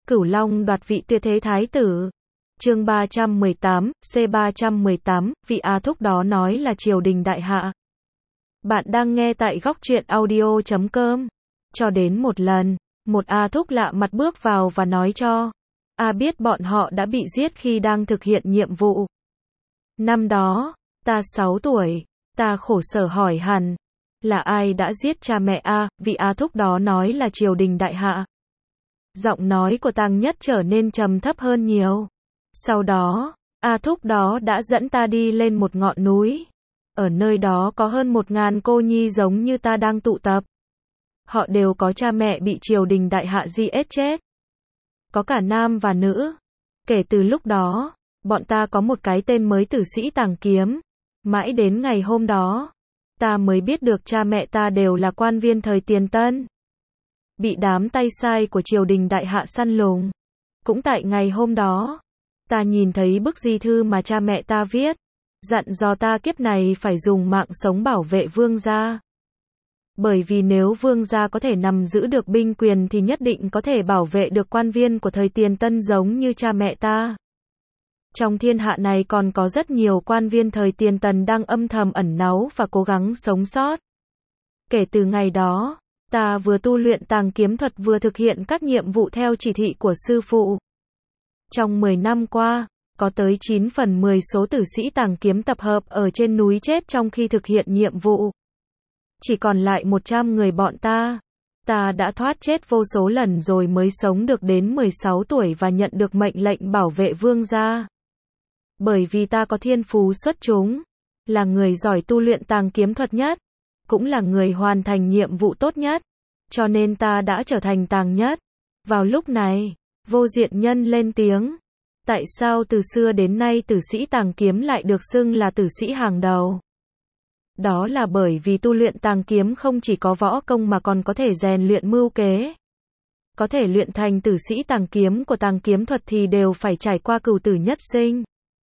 Cửu Long đoạt vị tuyệt thế thái tử. Chương 318, C318, vị A Thúc đó nói là triều đình đại hạ. Bạn đang nghe tại góc truyện audio.com. Cho đến một lần, một A Thúc lạ mặt bước vào và nói cho A biết bọn họ đã bị giết khi đang thực hiện nhiệm vụ. Năm đó, ta 6 tuổi, ta khổ sở hỏi hẳn, là ai đã giết cha mẹ A, vị A Thúc đó nói là triều đình đại hạ. Giọng nói của Tàng Nhất trở nên trầm thấp hơn nhiều. Sau đó, A Thúc đó đã dẫn ta đi lên một ngọn núi. Ở nơi đó có hơn 1000 cô nhi giống như ta đang tụ tập. Họ đều có cha mẹ bị triều đình đại hạ giết chết. Có cả nam và nữ. Kể từ lúc đó, bọn ta có một cái tên mới Tử Sĩ Tàng Kiếm. Mãi đến ngày hôm đó, ta mới biết được cha mẹ ta đều là quan viên thời Tiền Tân. Bị đám tay sai của triều đình đại hạ săn lùng. Cũng tại ngày hôm đó, ta nhìn thấy bức di thư mà cha mẹ ta viết, dặn dò ta kiếp này phải dùng mạng sống bảo vệ vương gia. Bởi vì nếu vương gia có thể nắm giữ được binh quyền thì nhất định có thể bảo vệ được quan viên của thời Tiền Tân giống như cha mẹ ta. Trong thiên hạ này còn có rất nhiều quan viên thời Tiền Tần đang âm thầm ẩn náu và cố gắng sống sót. Kể từ ngày đó, ta vừa tu luyện tàng kiếm thuật vừa thực hiện các nhiệm vụ theo chỉ thị của sư phụ. Trong 10 năm qua, có tới 9 phần 10 số tử sĩ tàng kiếm tập hợp ở trên núi chết trong khi thực hiện nhiệm vụ. Chỉ còn lại 100 người bọn ta. Ta đã thoát chết vô số lần rồi mới sống được đến 16 tuổi và nhận được mệnh lệnh bảo vệ vương gia. Bởi vì ta có thiên phú xuất chúng, là người giỏi tu luyện tàng kiếm thuật nhất, cũng là người hoàn thành nhiệm vụ tốt nhất, cho nên ta đã trở thành Tàng Nhất. Vào lúc này, Vô Diện Nhân lên tiếng. Tại sao từ xưa đến nay tử sĩ tàng kiếm lại được xưng là tử sĩ hàng đầu? Đó là bởi vì tu luyện tàng kiếm không chỉ có võ công mà còn có thể rèn luyện mưu kế. Có thể luyện thành tử sĩ tàng kiếm của tàng kiếm thuật thì đều phải trải qua cửu tử nhất sinh.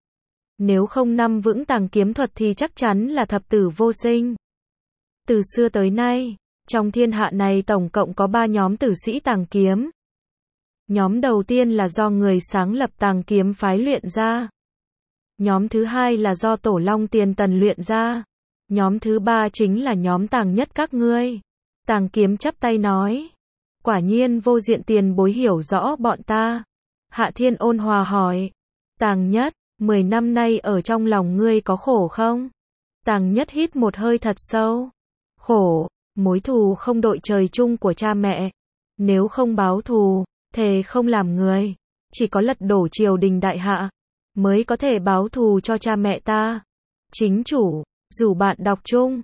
Nếu không nắm vững tàng kiếm thuật thì chắc chắn là thập tử vô sinh. Từ xưa tới nay, trong thiên hạ này tổng cộng có 3 nhóm tử sĩ tàng kiếm. Nhóm đầu tiên là do người sáng lập tàng kiếm phái luyện ra. Nhóm thứ hai là do Tổ Long Tiền Tần luyện ra. Nhóm thứ ba chính là nhóm Tàng Nhất các ngươi. Tàng Kiếm chắp tay nói. Quả nhiên Vô Diện tiền bối hiểu rõ bọn ta. Hạ Thiên ôn hòa hỏi. Tàng Nhất, 10 năm nay ở trong lòng ngươi có khổ không? Tàng Nhất hít một hơi thật sâu. Khổ, mối thù không đội trời chung của cha mẹ. Nếu không báo thù, thề không làm người. Chỉ có lật đổ triều đình đại hạ, mới có thể báo thù cho cha mẹ ta. Chính chủ, dù bạn đọc chung,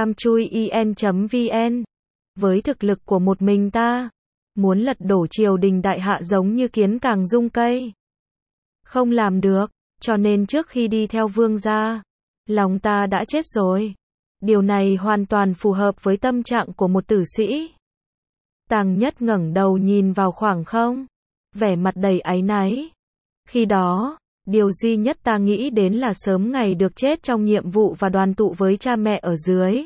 chamchui.in.vn. Với thực lực của một mình ta, muốn lật đổ triều đình đại hạ giống như kiến càng rung cây. Không làm được, cho nên trước khi đi theo vương gia, lòng ta đã chết rồi. Điều này hoàn toàn phù hợp với tâm trạng của một tử sĩ. Tàng Nhất ngẩng đầu nhìn vào khoảng không, vẻ mặt đầy áy náy. Khi đó, điều duy nhất ta nghĩ đến là sớm ngày được chết trong nhiệm vụ và đoàn tụ với cha mẹ ở dưới.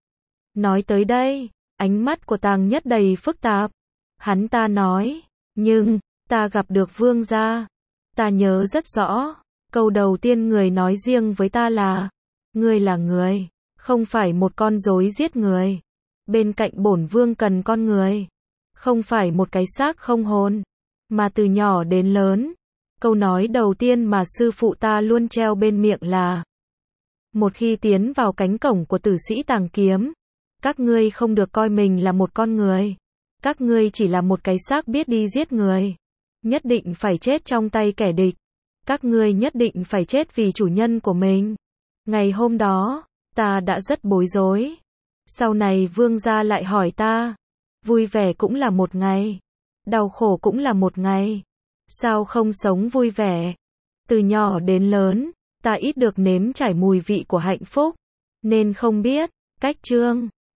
Nói tới đây, ánh mắt của Tàng Nhất đầy phức tạp. Hắn ta nói, nhưng, ta gặp được vương gia. Ta nhớ rất rõ, câu đầu tiên người nói riêng với ta là, ngươi là người, không phải một con rối giết người. Bên cạnh bổn vương cần con người, không phải một cái xác không hồn. Mà từ nhỏ đến lớn, câu nói đầu tiên mà sư phụ ta luôn treo bên miệng là, một khi tiến vào cánh cổng của tử sĩ tàng kiếm, các ngươi không được coi mình là một con người. Các ngươi chỉ là một cái xác biết đi giết người. Nhất định phải chết trong tay kẻ địch. Các ngươi nhất định phải chết vì chủ nhân của mình. Ngày hôm đó, ta đã rất bối rối. Sau này vương gia lại hỏi ta, vui vẻ cũng là một ngày, đau khổ cũng là một ngày. Sao không sống vui vẻ? Từ nhỏ đến lớn, ta ít được nếm trải mùi vị của hạnh phúc, nên không biết cách chương